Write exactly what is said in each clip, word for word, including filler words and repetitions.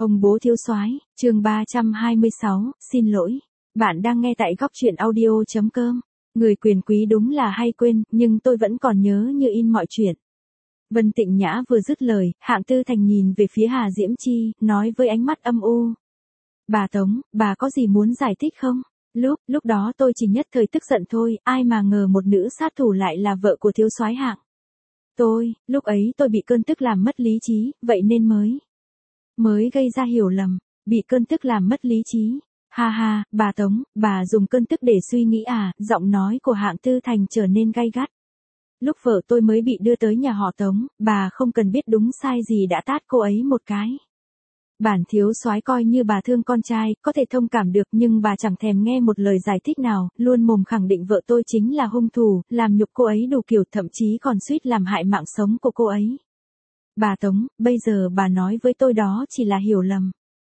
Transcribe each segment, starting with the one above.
Ông bố thiếu soái, chương ba trăm hai mươi sáu, xin lỗi. Bạn đang nghe tại góc truyện audio chấm com. Người quyền quý đúng là hay quên, nhưng tôi vẫn còn nhớ như in mọi chuyện. Vân Tịnh Nhã vừa dứt lời, Hạng Tư Thành nhìn về phía Hà Diễm Chi, nói với ánh mắt âm u. Bà Tống, bà có gì muốn giải thích không? Lúc, lúc đó tôi chỉ nhất thời tức giận thôi, ai mà ngờ một nữ sát thủ lại là vợ của thiếu soái Hạng. Tôi, lúc ấy tôi bị cơn tức làm mất lý trí, vậy nên mới... mới gây ra hiểu lầm, bị cơn tức làm mất lý trí. Ha ha, bà Tống, bà dùng cơn tức để suy nghĩ à, giọng nói của Hạng Tư Thành trở nên gay gắt. Lúc vợ tôi mới bị đưa tới nhà họ Tống, bà không cần biết đúng sai gì đã tát cô ấy một cái. Bản thiếu soái coi như bà thương con trai, có thể thông cảm được nhưng bà chẳng thèm nghe một lời giải thích nào, luôn mồm khẳng định vợ tôi chính là hung thủ, làm nhục cô ấy đủ kiểu, thậm chí còn suýt làm hại mạng sống của cô ấy. Bà Tống, bây giờ bà nói với tôi đó chỉ là hiểu lầm.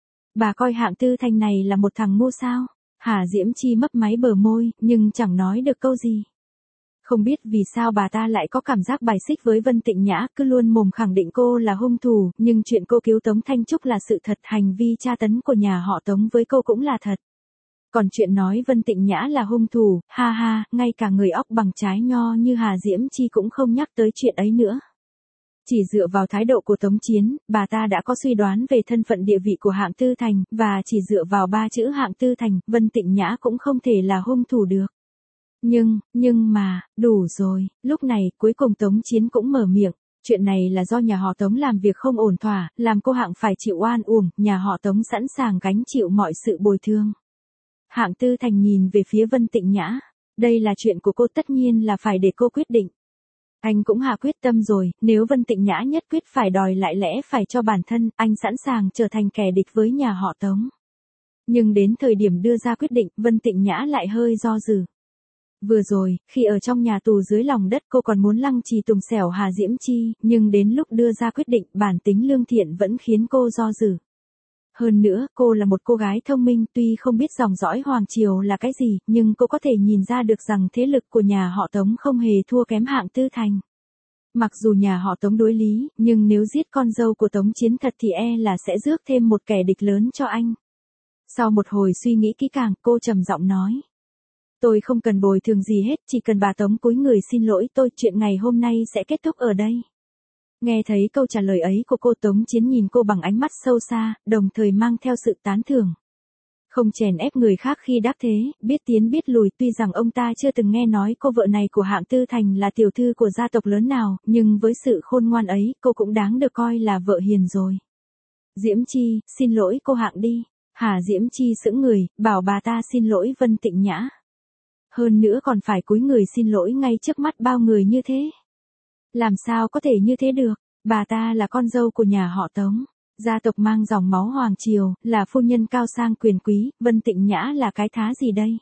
Bà coi Hạng Tư Thành này là một thằng ngu sao? Hà Diễm Chi mấp máy bờ môi, nhưng chẳng nói được câu gì. Không biết vì sao bà ta lại có cảm giác bài xích với Vân Tịnh Nhã, cứ luôn mồm khẳng định cô là hung thủ, nhưng chuyện cô cứu Tống Thanh Trúc là sự thật, hành vi tra tấn của nhà họ Tống với cô cũng là thật. Còn chuyện nói Vân Tịnh Nhã là hung thủ, ha ha, ngay cả người óc bằng trái nho như Hà Diễm Chi cũng không nhắc tới chuyện ấy nữa. Chỉ dựa vào thái độ của Tống Chiến, bà ta đã có suy đoán về thân phận địa vị của Hạng Tư Thành, và chỉ dựa vào ba chữ Hạng Tư Thành, Vân Tịnh Nhã cũng không thể là hung thủ được. Nhưng, nhưng mà, đủ rồi, lúc này, cuối cùng Tống Chiến cũng mở miệng, chuyện này là do nhà họ Tống làm việc không ổn thỏa, làm cô Hạng phải chịu oan uổng, nhà họ Tống sẵn sàng gánh chịu mọi sự bồi thường. Hạng Tư Thành nhìn về phía Vân Tịnh Nhã, đây là chuyện của cô, tất nhiên là phải để cô quyết định. Anh cũng hạ quyết tâm rồi, nếu Vân Tịnh Nhã nhất quyết phải đòi lại lẽ phải cho bản thân, anh sẵn sàng trở thành kẻ địch với nhà họ Tống. Nhưng đến thời điểm đưa ra quyết định, Vân Tịnh Nhã lại hơi do dự. Vừa rồi, khi ở trong nhà tù dưới lòng đất cô còn muốn lăng trì tùng xẻo Hà Diễm Chi, nhưng đến lúc đưa ra quyết định, bản tính lương thiện vẫn khiến cô do dự. Hơn nữa, cô là một cô gái thông minh, tuy không biết dòng dõi Hoàng Triều là cái gì, nhưng cô có thể nhìn ra được rằng thế lực của nhà họ Tống không hề thua kém Hạng Tư Thành. Mặc dù nhà họ Tống đối lý, nhưng nếu giết con dâu của Tống Chiến thật thì e là sẽ rước thêm một kẻ địch lớn cho anh. Sau một hồi suy nghĩ kỹ càng, cô trầm giọng nói. Tôi không cần bồi thường gì hết, chỉ cần bà Tống cúi người xin lỗi tôi, chuyện ngày hôm nay sẽ kết thúc ở đây. Nghe thấy câu trả lời ấy của cô, Tống Chiến nhìn cô bằng ánh mắt sâu xa, đồng thời mang theo sự tán thưởng. Không chèn ép người khác khi đắc thế, biết tiến biết lùi, tuy rằng ông ta chưa từng nghe nói cô vợ này của Hạng Tư Thành là tiểu thư của gia tộc lớn nào, nhưng với sự khôn ngoan ấy, cô cũng đáng được coi là vợ hiền rồi. Diễm Chi, xin lỗi cô Hạng đi. Hà Diễm Chi sững người, bảo bà ta xin lỗi Vân Tịnh Nhã. Hơn nữa còn phải cúi người xin lỗi ngay trước mắt bao người như thế. Làm sao có thể như thế được, bà ta là con dâu của nhà họ Tống, gia tộc mang dòng máu Hoàng Triều, là phu nhân cao sang quyền quý, Vân Tịnh Nhã là cái thá gì đây?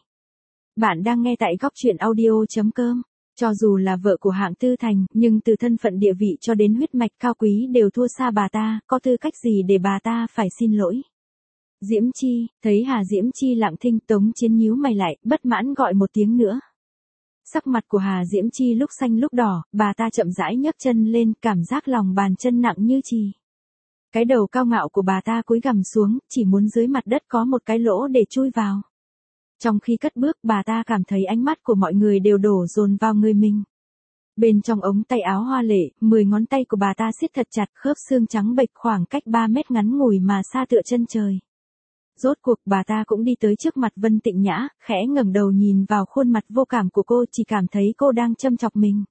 Bạn đang nghe tại góc truyện audio chấm com, cho dù là vợ của Hạng Tư Thành, nhưng từ thân phận địa vị cho đến huyết mạch cao quý đều thua xa bà ta, có tư cách gì để bà ta phải xin lỗi? Diễm Chi, thấy Hà Diễm Chi lặng thinh, Tống Chiến nhíu mày lại, bất mãn gọi một tiếng nữa. Sắc mặt của Hà Diễm Chi lúc xanh lúc đỏ, bà ta chậm rãi nhấc chân lên, cảm giác lòng bàn chân nặng như chì. Cái đầu cao ngạo của bà ta cúi gằm xuống, chỉ muốn dưới mặt đất có một cái lỗ để chui vào. Trong khi cất bước, bà ta cảm thấy ánh mắt của mọi người đều đổ dồn vào người mình. Bên trong ống tay áo hoa lệ, mười ngón tay của bà ta siết thật chặt, khớp xương trắng bệch khoảng cách ba mét ngắn ngủi mà xa tựa chân trời. Rốt cuộc bà ta cũng đi tới trước mặt Vân Tịnh Nhã, khẽ ngẩng đầu nhìn vào khuôn mặt vô cảm của cô, chỉ cảm thấy cô đang châm chọc mình.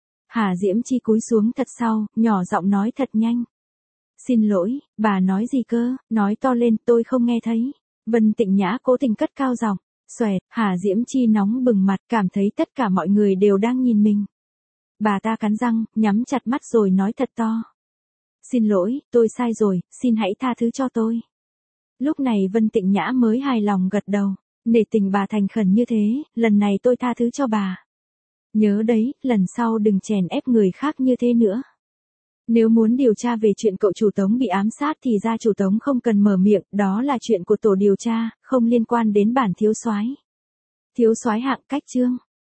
Hà Diễm Chi cúi xuống thật sau, nhỏ giọng nói thật nhanh. Xin lỗi, bà nói gì cơ, nói to lên, tôi không nghe thấy. Vân Tịnh Nhã cố tình cất cao giọng, xoẹt, Hà Diễm Chi nóng bừng mặt, cảm thấy tất cả mọi người đều đang nhìn mình. Bà ta cắn răng, nhắm chặt mắt rồi nói thật to. Xin lỗi, tôi sai rồi, xin hãy tha thứ cho tôi. Lúc này Vân Tịnh Nhã mới hài lòng gật đầu, nể tình bà thành khẩn như thế, lần này tôi tha thứ cho bà. Nhớ đấy, lần sau đừng chèn ép người khác như thế nữa. Nếu muốn điều tra về chuyện cậu chủ Tống bị ám sát thì gia chủ Tống không cần mở miệng, đó là chuyện của tổ điều tra, không liên quan đến bản thiếu soái. Thiếu soái Hạng cách chương.